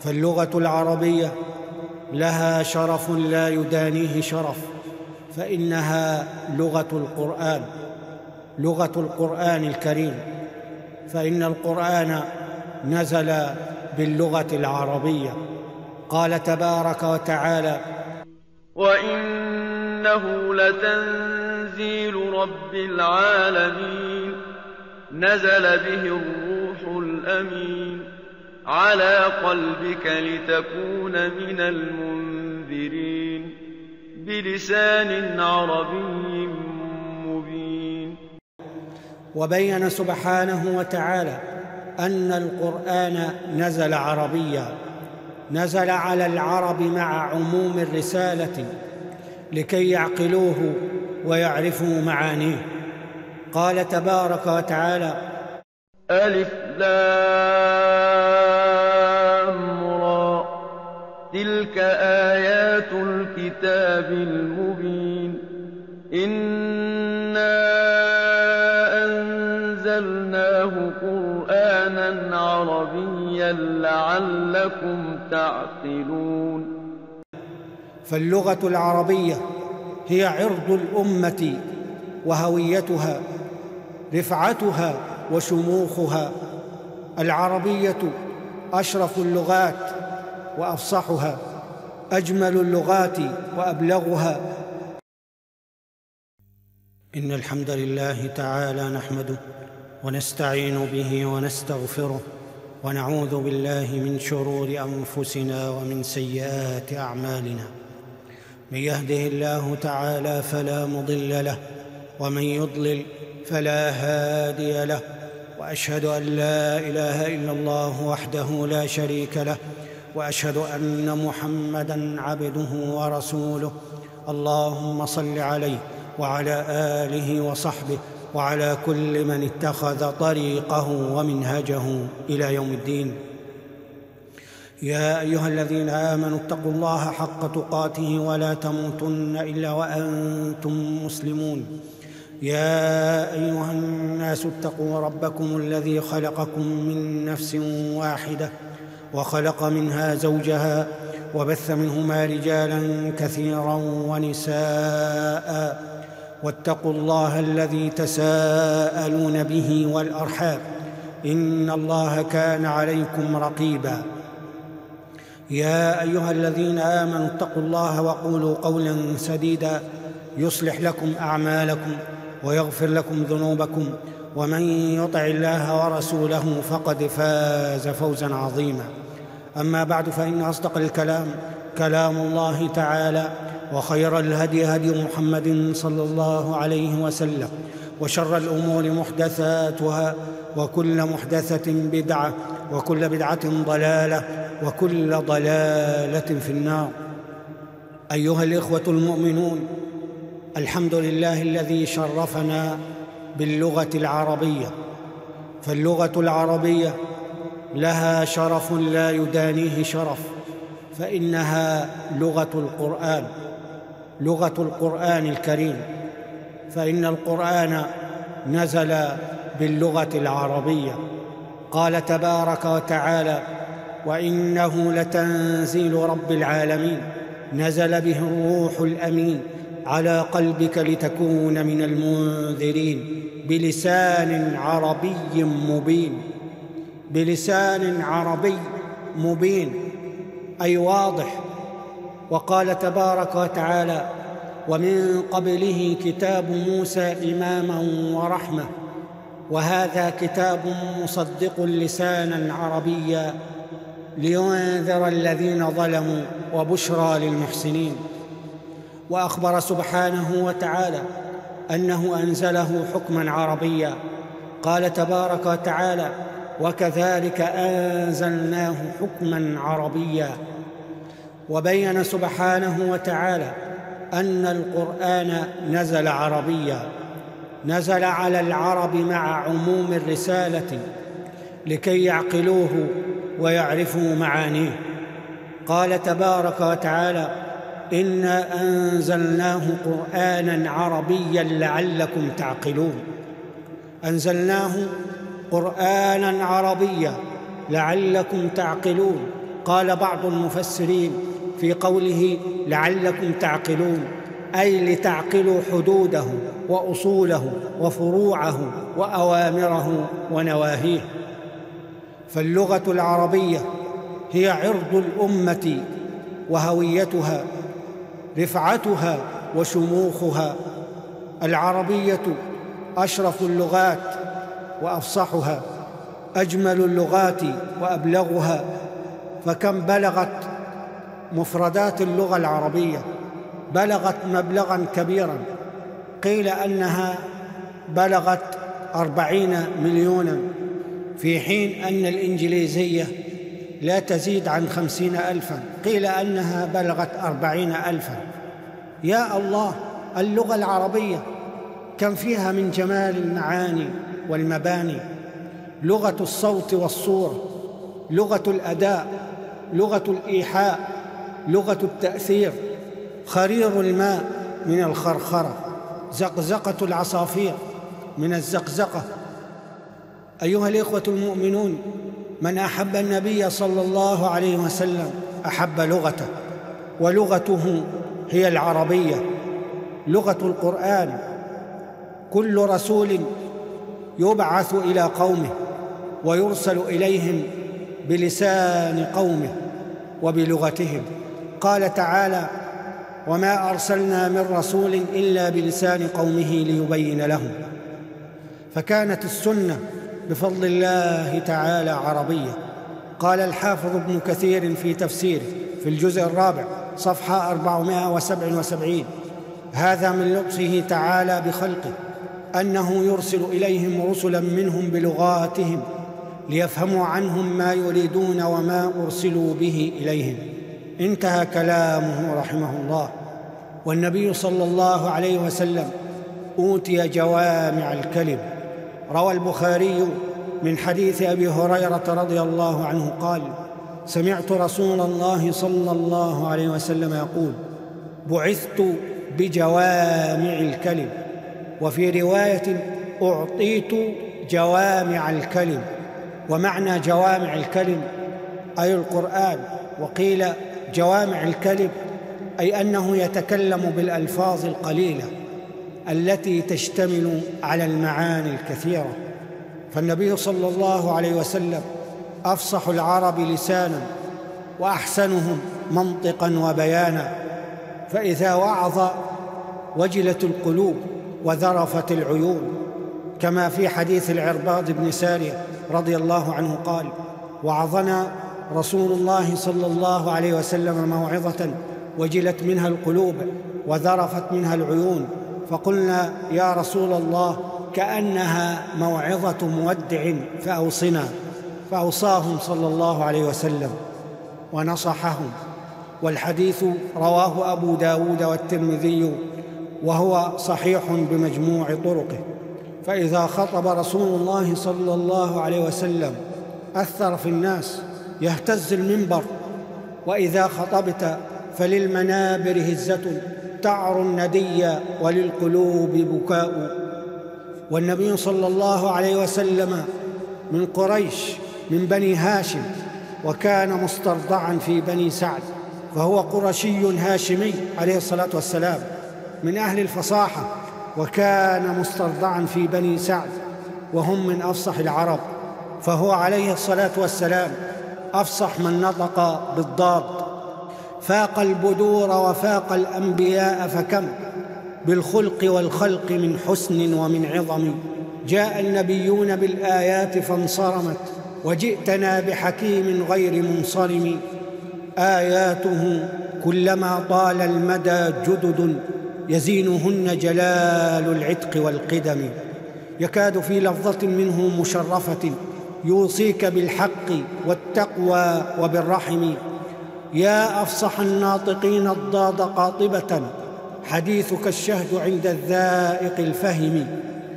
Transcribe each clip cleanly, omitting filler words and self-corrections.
فاللغة العربية لها شرف لا يدانيه شرف، فإنها لغة القرآن الكريم، فإن القرآن نزل باللغة العربية. قال تبارك وتعالى: وإنه لتنزيل رب العالمين نزل به الروح الأمين على قلبك لتكون من المنذرين بلسان عربي مبين. وبين سبحانه وتعالى أن القرآن نزل عربيا، نزل على العرب مع عموم الرسالة لكي يعقلوه ويعرفوا معانيه. قال تبارك وتعالى: ألف لام را تلك آيات الكتاب المبين إنا أنزلناه قرآنا عربيا لعلكم تعقلون. فاللغة العربية هي عرض الأمة وهويتها، رفعتها وشموخها. العربية أشرف اللغات وأفصحها، أجمل اللغات وأبلغها. إن الحمد لله تعالى نحمده ونستعين به ونستغفره، ونعوذ بالله من شرور أنفسنا ومن سيئات أعمالنا. من يهده الله تعالى فلا مضل له، ومن يضلل فلا هادي له، وأشهد أن لا إله إلا الله وحده لا شريك له، وأشهد أن محمدًا عبده ورسوله. اللهم صل عليه وعلى آله وصحبه وعلى كل من اتخذ طريقه ومنهجه إلى يوم الدين. يا أيها الذين آمنوا اتقوا الله حق تقاته ولا تموتن إلا وأنتم مسلمون. يا أيها الناس اتقوا ربكم الذي خلقكم من نفس واحدة وخلق منها زوجها وبث منهما رجالا كثيرا ونساء، واتقوا الله الذي تساءلون به والأرحام إن الله كان عليكم رقيبا. يا أيها الذين آمنوا اتقوا الله وقولوا قولا سديدا يصلح لكم أعمالكم ويغفر لكم ذنوبكم، ومن يطع الله ورسوله فقد فاز فوزا عظيما. أما بعد، فإن أصدق الكلام كلام الله تعالى، وخير الهدي هدي محمد صلى الله عليه وسلم، وشر الأمور محدثاتها، وكل محدثة بدعة، وكل بدعة ضلالة، وكل ضلالة في النار. أيها الإخوة المؤمنون، الحمد لله الذي شرفنا باللغة العربية، فاللغة العربية لها شرف لا يدانيه شرف، فإنها لغة القرآن الكريم، فإن القرآن نزل باللغة العربية. قال تبارك وتعالى: وإنه لتنزيل رب العالمين نزل به الروح الأمين على قلبك لتكون من المنذرين بلسان عربي مبين، أي واضح. وقال تبارك وتعالى: ومن قبله كتاب موسى إماماً ورحمة، وهذا كتاب مصدق لساناً عربياً لينذر الذين ظلموا وبشرى للمحسنين. وأخبر سبحانه وتعالى أنه أنزله حكماً عربياً. قال تبارك وتعالى: وكذلك أنزلناه حكماً عربياً. وبين سبحانه وتعالى أن القرآن نزل عربياً، نزل على العرب مع عموم الرسالة لكي يعقلوه ويعرفوا معانيه. قال تبارك وتعالى: إنا أنزلناه قرآناً عربياً لعلكم تعقلون. أنزلناه قرآناً عربياً لعلكم تعقلون. قال بعض المفسرين في قوله لعلكم تعقلون أي لتعقلوا حدوده وأصوله وفروعه وأوامره ونواهيه. فاللغة العربية هي عرض الأمة وهويتها، رفعتها وشموخها. العربية أشرف اللغات وأفصحها، أجمل اللغات وأبلغها. فكم بلغت مفردات اللغة العربية؟ بلغت مبلغاً كبيراً، قيل أنها بلغت 40 مليوناً، في حين أن الإنجليزية لا تزيد عن 50,000، قيل أنها بلغت 40,000. يا الله، اللغة العربية كم فيها من جمال المعاني والمباني، لغة الصوت والصورة، لغة الأداء، لغة الإيحاء، لغة التأثير، خرير الماء من الخرخرة، زقزقة العصافير من الزقزقة. أيها الإخوة المؤمنون، من أحب النبي صلى الله عليه وسلم أحب لغته، ولغته هي العربية، لغة القرآن. كل رسول يبعث إلى قومه ويرسل إليهم بلسان قومه وبلغتهم. قال تعالى: وما أرسلنا من رسول إلا بلسان قومه ليبين لهم. فكانت السنة بفضل الله تعالى عربية. قال الحافظ ابن كثير في تفسيره في الجزء 4 صفحة 477: هذا من لطفه تعالى بخلقه أنه يرسل إليهم رسلا منهم بلغاتهم ليفهموا عنهم ما يريدون وما أرسلوا به إليهم. انتهى كلامه رحمه الله. والنبي صلى الله عليه وسلم أوتي جوامع الكلم. روى البخاري من حديث أبي هريرة رضي الله عنه قال: سمعت رسول الله صلى الله عليه وسلم يقول: بعثت بجوامع الكلم. وفي رواية: أعطيت جوامع الكلم. ومعنى جوامع الكلم أي القرآن. وقيل جوامع الكلم أي أنه يتكلم بالألفاظ القليلة التي تشتمل على المعاني الكثيرة. فالنبي صلى الله عليه وسلم أفصح العرب لسانا وأحسنهم منطقا وبيانا، فإذا وعظ وجلت القلوب وذرفت العيون، كما في حديث العرباض بن سارية رضي الله عنه قال: وعظنا رسول الله صلى الله عليه وسلم موعظة وجلت منها القلوب وذرفت منها العيون، فقلنا: يا رسول الله، كأنها موعظة مودع فأوصنا. فأوصاهم صلى الله عليه وسلم ونصحهم. والحديث رواه أبو داود والترمذي وهو صحيح بمجموع طرقه. فإذا خطب رسول الله صلى الله عليه وسلم أثر في الناس، يهتز المنبر. وإذا خطبت فللمنابر هزة تعر الندي وللقلوب بكاء. والنبي صلى الله عليه وسلم من قريش، من بني هاشم، وكان مسترضعا في بني سعد، فهو قرشي هاشمي عليه الصلاة والسلام، من أهل الفصاحة، وكان مسترضعا في بني سعد وهم من أفصح العرب، فهو عليه الصلاة والسلام أفصح من نطق بالضاد، فاق البدور وفاق الأنبياء، فكم بالخلق والخلق من حسن ومن عظم. جاء النبيون بالآيات فانصرمت، وجئتنا بحكيم غير منصرم. آياته كلما طال المدى جدد، يزينهن جلال العتق والقدم. يكاد في لفظة منه مشرفة يوصيك بالحق والتقوى وبالرحم. يا أفصح الناطقين الضاد قاطبة، حديثك الشهد عند الذائق الفهم.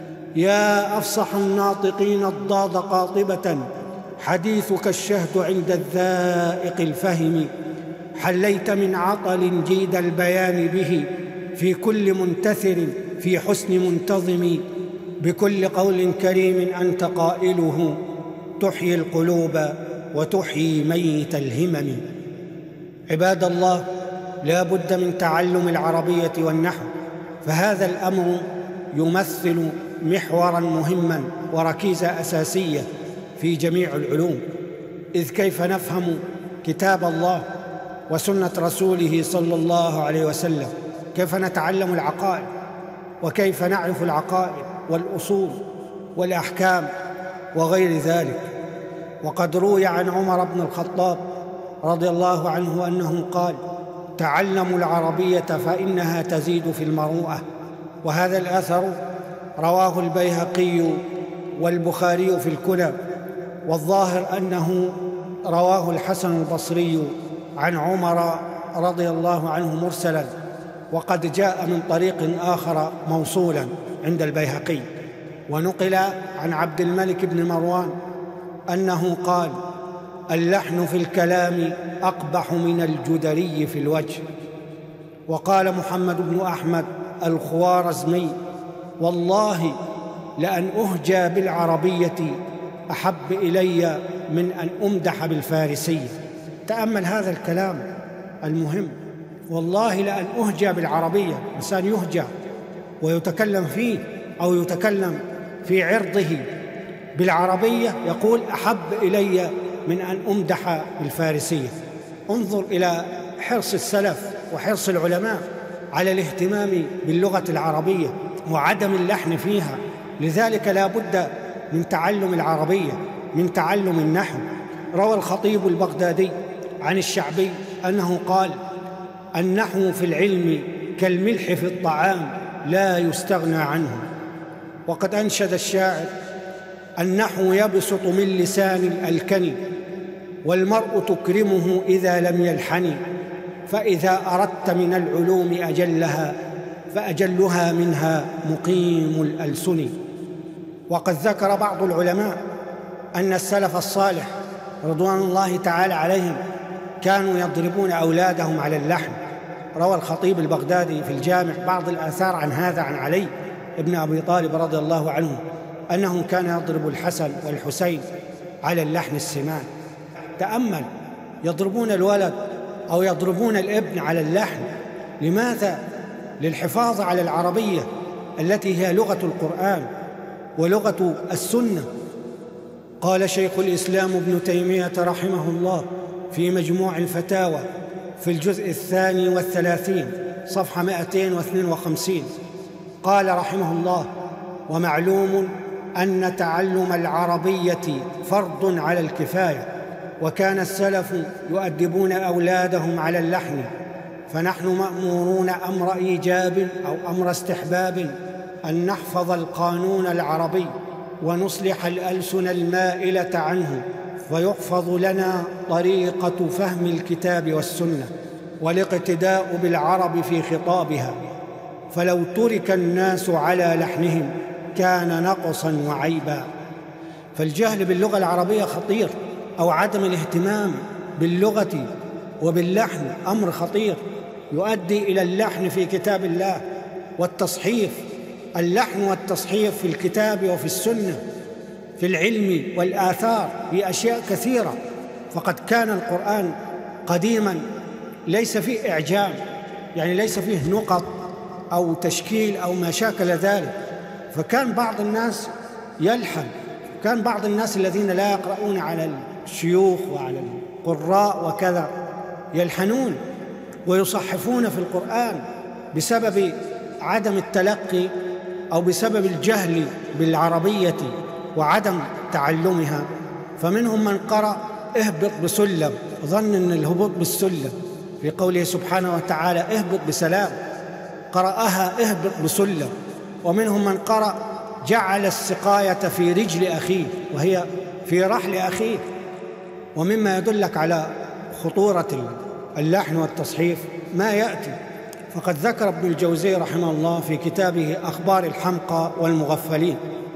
يا أفصح الناطقين الضاد قاطبة، حديثك الشهد عند الذائق الفهم. حليت من عطل جيد البيان به، في كل منتثر في حسن منتظم. بكل قول كريم أنت قائله، تحيي القلوب وتحيي ميت الهمم. عباد الله، لا بد من تعلم العربية والنحو، فهذا الأمر يمثل محوراً مهماً وركيزة أساسية في جميع العلوم. إذ كيف نفهم كتاب الله وسنة رسوله صلى الله عليه وسلم؟ كيف نتعلم العقائد، وكيف نعرف العقائد والأصول والأحكام وغير ذلك؟ وقد روي عن عمر بن الخطاب رضي الله عنه أنه قال: تعلموا العربية فإنها تزيد في المروءة. وهذا الأثر رواه البيهقي والبخاري في الكنى، والظاهر أنه رواه الحسن البصري عن عمر رضي الله عنه مرسلا، وقد جاء من طريق آخر موصولا عند البيهقي. ونقل عن عبد الملك بن مروان أنه قال: اللحن في الكلام أقبح من الجدري في الوجه. وقال محمد بن أحمد الخوارزمي: والله لأن أهجى بالعربية أحب إلي من أن أمدح بالفارسية. تأمل هذا الكلام المهم: والله لأن أهجى بالعربية، إنسان يهجى ويتكلم فيه أو يتكلم في عرضه بالعربية، يقول: أحب إلي من أن أمدح بالفارسية. انظر إلى حرص السلف وحرص العلماء على الاهتمام باللغة العربية وعدم اللحن فيها. لذلك لا بد من تعلم العربية، من تعلم النحو. روى الخطيب البغدادي عن الشعبي أنه قال: النحو في العلم كالملح في الطعام لا يستغنى عنه. وقد أنشد الشاعر: النحو يبسط من لسان الألكن، والمرء تكرمه إذا لم يلحن، فإذا أردت من العلوم أجلها فأجلها منها مقيم الألسن. وقد ذكر بعض العلماء أن السلف الصالح رضوان الله تعالى عليهم كانوا يضربون أولادهم على اللحن. روى الخطيب البغدادي في الجامع بعض الآثار عن هذا عن علي ابن أبي طالب رضي الله عنه أنه كان يضرب الحسن والحسين على اللحن السمان. تأمل، يضربون الولد أو يضربون الابن على اللحن. لماذا؟ للحفاظ على العربية التي هي لغة القرآن ولغة السنة. قال شيخ الإسلام ابن تيمية رحمه الله في مجموع الفتاوى في الجزء 32 صفحة 252، قال رحمه الله: ومعلوم أن تعلم العربية فرض على الكفاية، وكان السلف يؤدبون أولادهم على اللحن، فنحن مأمورون أمر إيجاب أو أمر استحباب أن نحفظ القانون العربي ونصلح الألسن المائلة عنه، فيحفظ لنا طريقة فهم الكتاب والسنة والاقتداء بالعرب في خطابها. فلو ترك الناس على لحنهم كان نقصا وعيبا. فالجهل باللغة العربية خطير، أو عدم الاهتمام باللغة وباللحن أمر خطير يؤدي إلى اللحن في كتاب الله والتصحيف. اللحن والتصحيف في الكتاب وفي السنة، في العلم والآثار، في أشياء كثيرة. فقد كان القرآن قديما ليس فيه إعجام، يعني ليس فيه نقط أو تشكيل أو ما شاكل ذلك، فكان بعض الناس يلحن. كان بعض الناس الذين لا يقرؤون على الشيوخ وعلى القراء وكذا يلحنون ويصحفون في القرآن بسبب عدم التلقي أو بسبب الجهل بالعربية وعدم تعلمها. فمنهم من قرأ اهبط بسلم، ظن أن الهبوط بالسلم في قوله سبحانه وتعالى اهبط بسلام، قرأها اهبط بسلم. ومنهم من قرأ جعل السقاية في رجل أخيه وهي في رحل أخيه. ومما يدلك على خطورة اللحن والتصحيف ما يأتي، فقد ذكر ابن الجوزي رحمه الله في كتابه أخبار الحمقى والمغفلين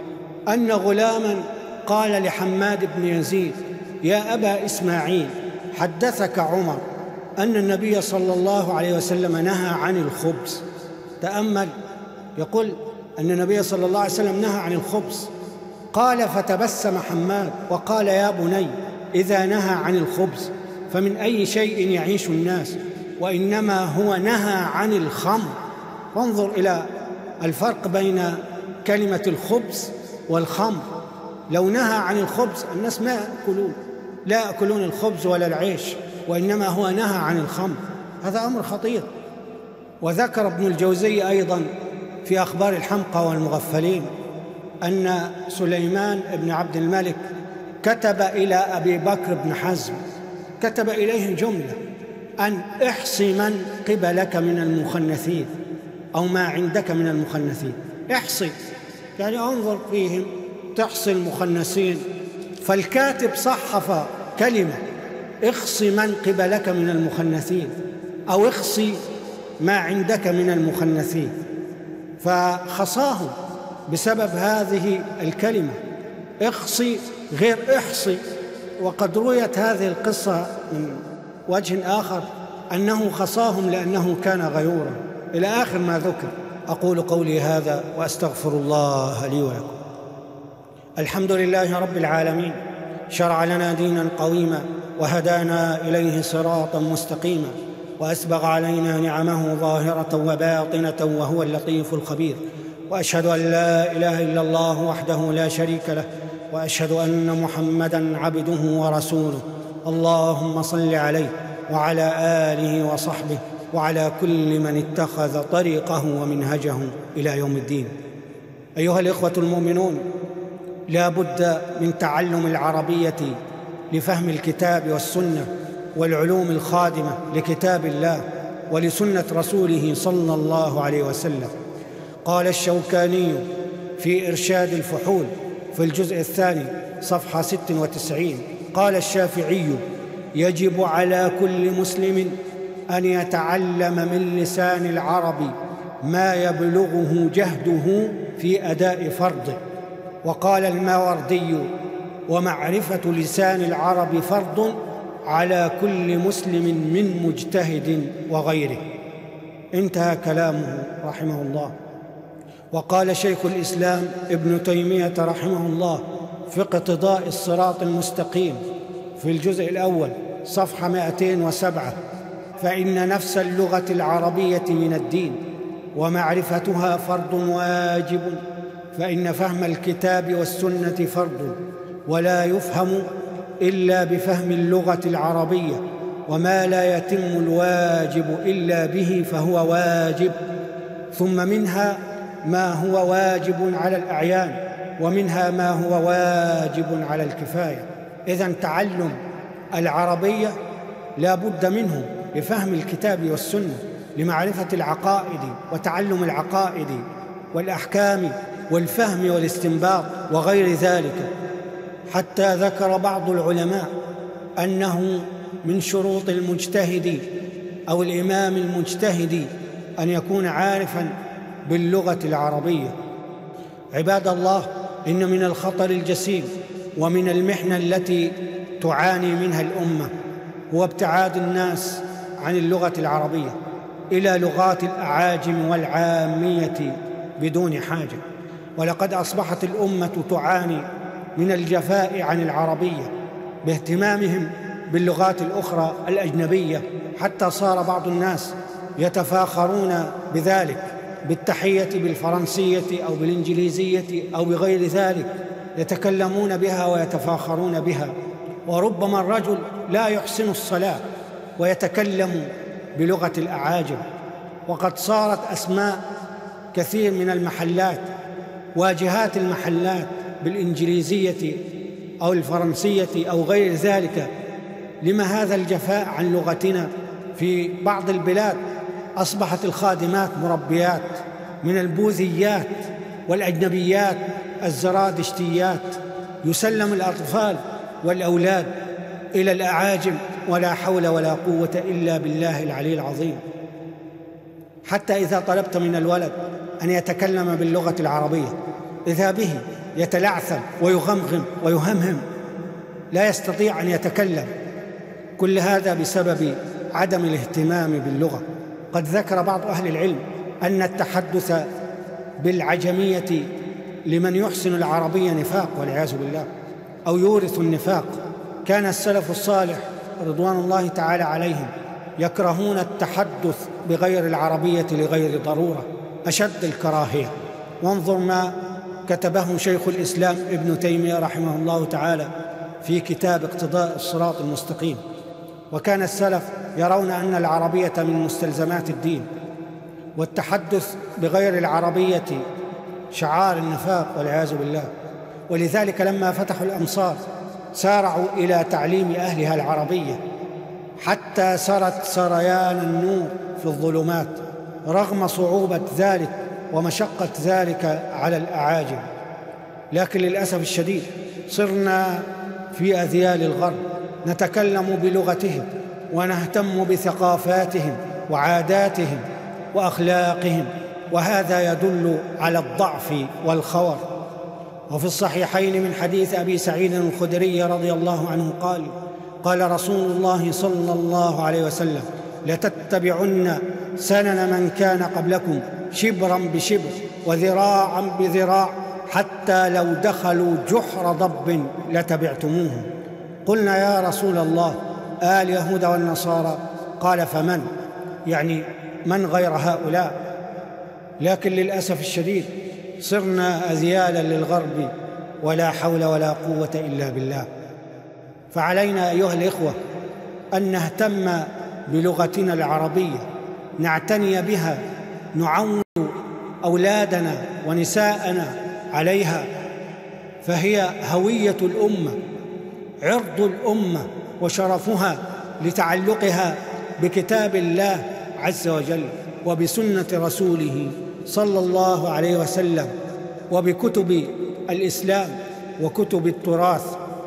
أن غلاما قال لحماد بن يزيد: يا أبا إسماعيل، حدثك عمر أن النبي صلى الله عليه وسلم نهى عن الخبز. تأمل، يقول أن النبي صلى الله عليه وسلم نهى عن الخبز. قال: فتبسم حماد وقال: يا بني، إذا نهى عن الخبز فمن أي شيء يعيش الناس، وإنما هو نهى عن الخمر. وانظر إلى الفرق بين كلمة الخبز والخمر. لو نهى عن الخبز الناس ما لا يأكلون الخبز ولا العيش، وإنما هو نهى عن الخمر. هذا أمر خطير. وذكر ابن الجوزي أيضا في أخبار الحمقى والمغفلين أن سليمان بن عبد الملك كتب إلى أبي بكر بن حزم، كتب إليه جملة أن احصي من قبلك من المخنثين أو ما عندك من المخنثين. احصي يعني انظر فيهم، تحصي المخنثين. فالكاتب صحف كلمة اخصي من قبلك من المخنثين أو اخصي ما عندك من المخنثين، فخصاهم بسبب هذه الكلمة اخصي غير احصي. وقد رويت هذه القصة من وجه آخر أنه خصاهم لأنه كان غيورا، إلى آخر ما ذكر. أقول قولي هذا وأستغفر الله لي ولكم. الحمد لله رب العالمين، شرع لنا دينا قويما وهدانا إليه صراطا مستقيما، وأسبغ علينا نعمه ظاهرة وباطنة وهو اللطيف الخبير. وأشهد أن لا إله إلا الله وحده لا شريك له، وأشهد أن محمدًا عبده ورسوله. اللهم صل عليه وعلى آله وصحبه وعلى كل من اتخذ طريقه ومنهجه إلى يوم الدين. أيها الإخوة المؤمنون، لا بد من تعلم العربية لفهم الكتاب والسنة والعلوم الخادمة لكتاب الله ولسنة رسوله صلى الله عليه وسلم. قال الشوكاني في إرشاد الفحول في الجزء الثاني صفحة 96: قال الشافعي: يجب على كل مسلم أن يتعلم من لسان العرب ما يبلغه جهده في أداء فرضه. وقال الماوردي: ومعرفة لسان العرب فرض على كل مسلم من مجتهد وغيره. انتهى كلامه رحمه الله. وقال شيخ الإسلام ابن تيمية رحمه الله في اقتضاء الصراط المستقيم في الجزء الأول صفحة 207: فإن نفس اللغة العربية من الدين، ومعرفتها فرض واجب، فإن فهم الكتاب والسنة فرض، ولا يفهم إلا بفهم اللغة العربية، وما لا يتم الواجب إلا به فهو واجب. ثم منها ما هو واجب على الأعيان، ومنها ما هو واجب على الكفاية. إذن تعلم العربية لا بد منه لفهم الكتاب والسنة، لمعرفة العقائد وتعلم العقائد والأحكام والفهم والاستنباط وغير ذلك. حتى ذكر بعض العلماء أنه من شروط المجتهد أو الإمام المجتهد أن يكون عارفاً باللغة العربية. عباد الله، إن من الخطر الجسيم ومن المحنة التي تعاني منها الأمة هو ابتعاد الناس عن اللغة العربية إلى لغات الأعاجم والعامية بدون حاجة. ولقد أصبحت الأمة تعاني من الجفاء عن العربية باهتمامهم باللغات الأخرى الأجنبية، حتى صار بعض الناس يتفاخرون بذلك، بالتحية بالفرنسية أو بالإنجليزية أو بغير ذلك، يتكلمون بها ويتفاخرون بها. وربما الرجل لا يحسن الصلاة ويتكلم بلغة الأعاجم. وقد صارت أسماء كثير من المحلات، واجهات المحلات، بالإنجليزية أو الفرنسية أو غير ذلك. لما هذا الجفاء عن لغتنا؟ في بعض البلاد أصبحت الخادمات مربيات من البوذيات والأجنبيات الزرادشتيات، يسلم الأطفال والأولاد إلى الأعاجم، ولا حول ولا قوة إلا بالله العلي العظيم. حتى إذا طلبت من الولد أن يتكلم باللغة العربية إذا به يتلعثم ويغمغم ويهمهم، لا يستطيع أن يتكلم. كل هذا بسبب عدم الاهتمام باللغة. قد ذكر بعض أهل العلم أن التحدث بالعجمية لمن يحسن العربية نفاق والعياذ بالله، أو يورث النفاق، كان السلف الصالح رضوان الله تعالى عليهم يكرهون التحدث بغير العربية لغير ضرورة أشد الكراهية. وانظر ما كتبه شيخ الإسلام ابن تيمية رحمه الله تعالى في كتاب اقتضاء الصراط المستقيم. وكان السلف يرون أن العربية من مستلزمات الدين، والتحدث بغير العربية شعار النفاق والعياذ بالله. ولذلك لما فتحوا الأمصار سارعوا إلى تعليم أهلها العربية، حتى سرت سريان النور في الظلمات رغم صعوبة ذلك ومشقة ذلك على الأعاجم. لكن للأسف الشديد صرنا في أذيال الغرب نتكلم بلغتهم ونهتم بثقافاتهم وعاداتهم وأخلاقهم، وهذا يدل على الضعف والخور. وفي الصحيحين من حديث أبي سعيد الخدري رضي الله عنه قال رسول الله صلى الله عليه وسلم: لتتبعن سنن من كان قبلكم شبرا بشبر وذراعا بذراع حتى لو دخلوا جحر ضب لتبعتموه. قلنا يا رسول الله اليهود والنصارى؟ قال فمن؟ يعني من غير هؤلاء؟ لكن للأسف الشديد صرنا أذيالا للغرب ولا حول ولا قوة إلا بالله. فعلينا أيها الإخوة أن نهتم بلغتنا العربية، نعتني بها، نعود أولادنا ونساءنا عليها، فهي هوية الأمة، عرض الأمة وشرفها لتعلقها بكتاب الله عز وجل وبسنة رسوله صلى الله عليه وسلم وبكتب الإسلام وكتب التراث.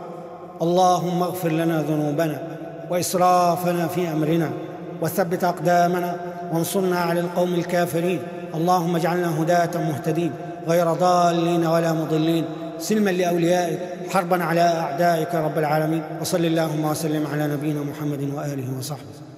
اللهم اغفر لنا ذنوبنا وإسرافنا في أمرنا وثبت أقدامنا وانصرنا على القوم الكافرين. اللهم اجعلنا هداة مهتدين غير ضالين ولا مضلين، سلما لأوليائك حربا على أعدائك رب العالمين. وصل اللهم وسلم على نبينا محمد وآله وصحبه.